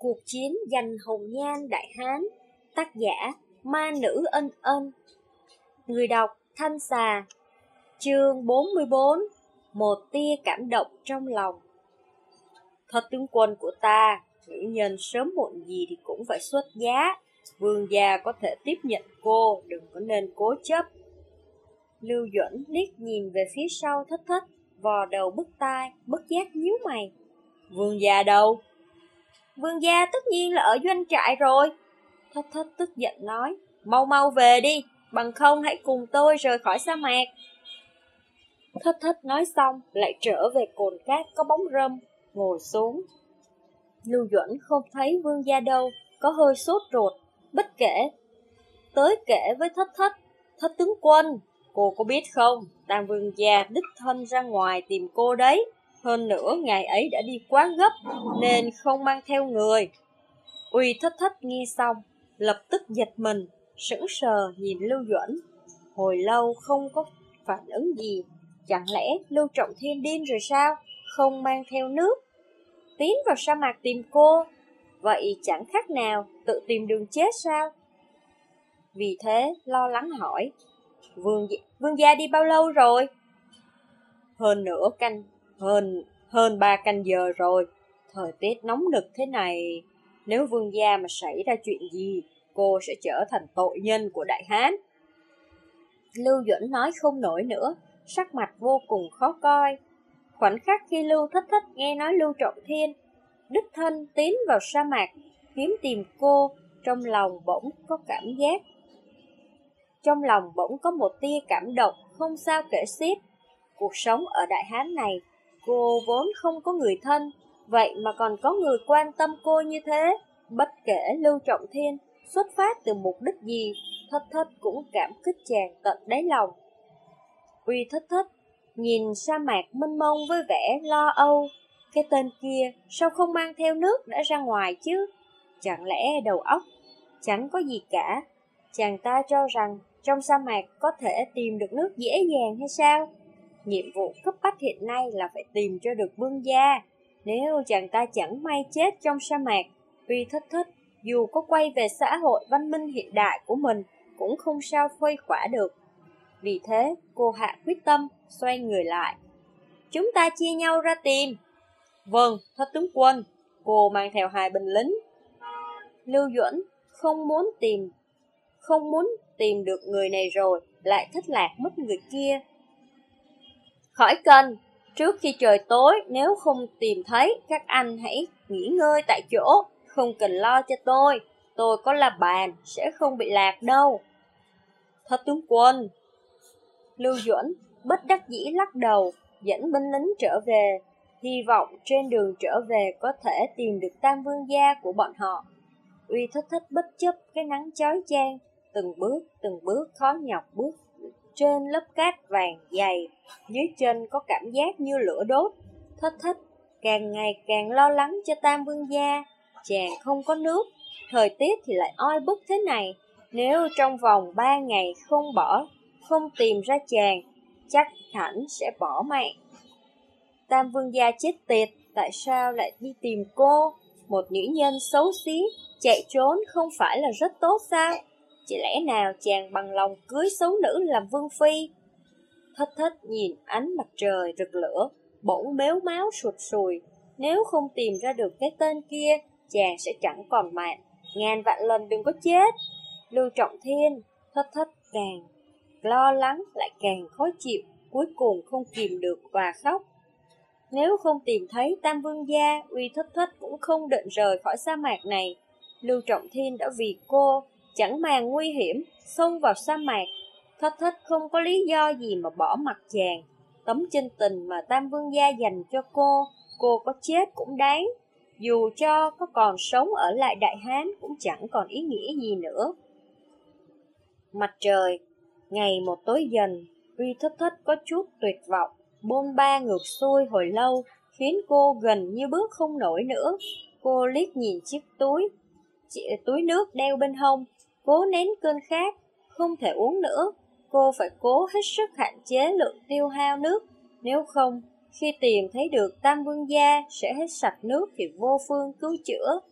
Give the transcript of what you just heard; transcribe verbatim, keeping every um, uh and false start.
Cuộc chiến giành hồng nhan Đại Hán. Tác giả Ma Nữ Ân Ân. Người đọc Thanh Xà. Chương bốn mươi bốn. Một tia cảm động trong lòng. Thất tướng quân của ta, nữ nhân sớm muộn gì thì cũng phải xuất giá. Vương gia có thể tiếp nhận cô, đừng có nên cố chấp. Lưu Duẩn liếc nhìn về phía sau Thất Thất, vò đầu bứt tai, bất giác nhíu mày. Vương gia đâu? Vương gia tất nhiên là ở doanh trại rồi. Thất Thất tức giận nói, mau mau về đi, bằng không hãy cùng tôi rời khỏi sa mạc. Thất Thất nói xong, lại trở về cồn cát có bóng râm, ngồi xuống. Lưu Duẩn không thấy vương gia đâu, có hơi sốt ruột, bất kể. Tới kể với Thất Thất, Thất tướng quân, cô có biết không, Tam vương gia đích thân ra ngoài tìm cô đấy. Hơn nữa ngày ấy đã đi quá gấp, nên không mang theo người. Uy Thất Thất nghe xong, lập tức giật mình, sững sờ nhìn Lưu Duẩn. Hồi lâu không có phản ứng gì, chẳng lẽ Lưu Trọng Thiên điên rồi sao, không mang theo nước, tiến vào sa mạc tìm cô, vậy chẳng khác nào tự tìm đường chết sao? Vì thế lo lắng hỏi, Vương, vương gia đi bao lâu rồi? Hơn nửa canh, hơn, hơn ba canh giờ rồi. Thời tiết nóng nực thế này, nếu vương gia mà xảy ra chuyện gì, cô sẽ trở thành tội nhân của Đại Hán. Lưu Duẩn nói không nổi nữa, sắc mặt vô cùng khó coi. Khoảnh khắc khi Lưu Thất Thất nghe nói Lưu Trọng Thiên đích thân tiến vào sa mạc kiếm tìm cô, trong lòng bỗng có cảm giác. Trong lòng bỗng có một tia cảm động không sao kể xiết. Cuộc sống ở Đại Hán này, cô vốn không có người thân, vậy mà còn có người quan tâm cô như thế. Bất kể Lưu Trọng Thiên xuất phát từ mục đích gì, Thất Thất cũng cảm kích chàng tận đáy lòng. Uy Thất Thất nhìn sa mạc mênh mông với vẻ lo âu. Cái tên kia sao không mang theo nước đã ra ngoài chứ? Chẳng lẽ đầu óc chẳng có gì cả? Chàng ta cho rằng trong sa mạc có thể tìm được nước dễ dàng hay sao? Nhiệm vụ cấp bách hiện nay là phải tìm cho được vương gia. Nếu chàng ta chẳng may chết trong sa mạc, Uy Thất Thất dù có quay về xã hội văn minh hiện đại của mình cũng không sao khuây khỏa được. Vì thế cô hạ quyết tâm, xoay người lại. Chúng ta chia nhau ra tìm. Vâng, Thất tướng quân, cô mang theo hai binh lính. Lưu Duẩn không muốn tìm, không muốn tìm được người này rồi, lại thất lạc mất người kia. Khỏi cần, trước khi trời tối, nếu không tìm thấy, các anh hãy nghỉ ngơi tại chỗ, không cần lo cho tôi, tôi có la bàn, sẽ không bị lạc đâu. Thất tướng quân. Lưu Duẩn bất đắc dĩ lắc đầu, dẫn binh lính trở về, hy vọng trên đường trở về có thể tìm được Tam vương gia của bọn họ. Uy Thất Thất bất chấp cái nắng chói chang, từng bước từng bước khó nhọc bước trên lớp cát vàng dày, dưới chân có cảm giác như lửa đốt. Thất Thất càng ngày càng lo lắng cho Tam vương gia. Chàng không có nước, thời tiết thì lại oi bức thế này, nếu trong vòng ba ngày không bỏ, không tìm ra chàng, chắc hẳn sẽ bỏ mạng. Tam vương gia chết tiệt, tại sao lại đi tìm cô? Một nữ nhân xấu xí, chạy trốn không phải là rất tốt sao? Chỉ lẽ nào chàng bằng lòng cưới xấu nữ làm vương phi? Thất Thất nhìn ánh mặt trời rực lửa, bỗng mếu máu sụt sùi. Nếu không tìm ra được cái tên kia, chàng sẽ chẳng còn mạng. Ngàn vạn lần đừng có chết. Lưu Trọng Thiên. Thất Thất càng lo lắng lại càng khó chịu, cuối cùng không kìm được và khóc. Nếu không tìm thấy Tam vương gia, Uy Thất Thất cũng không định rời khỏi sa mạc này. Lưu Trọng Thiên đã vì cô chẳng màng nguy hiểm xông vào sa mạc. Thất Thất không có lý do gì mà bỏ mặc chàng. Tấm chân tình mà Tam vương gia dành cho cô, cô có chết cũng đáng. Dù cho có còn sống ở lại Đại Hán cũng chẳng còn ý nghĩa gì nữa. Mặt trời ngày một tối dần, Uy Thất Thất có chút tuyệt vọng, bôn ba ngược xuôi hồi lâu, khiến cô gần như bước không nổi nữa. Cô liếc nhìn chiếc túi, túi nước đeo bên hông, cố nén cơn khát, không thể uống nữa. Cô phải cố hết sức hạn chế lượng tiêu hao nước, nếu không, khi tìm thấy được Tam vương gia sẽ hết sạch nước thì vô phương cứu chữa.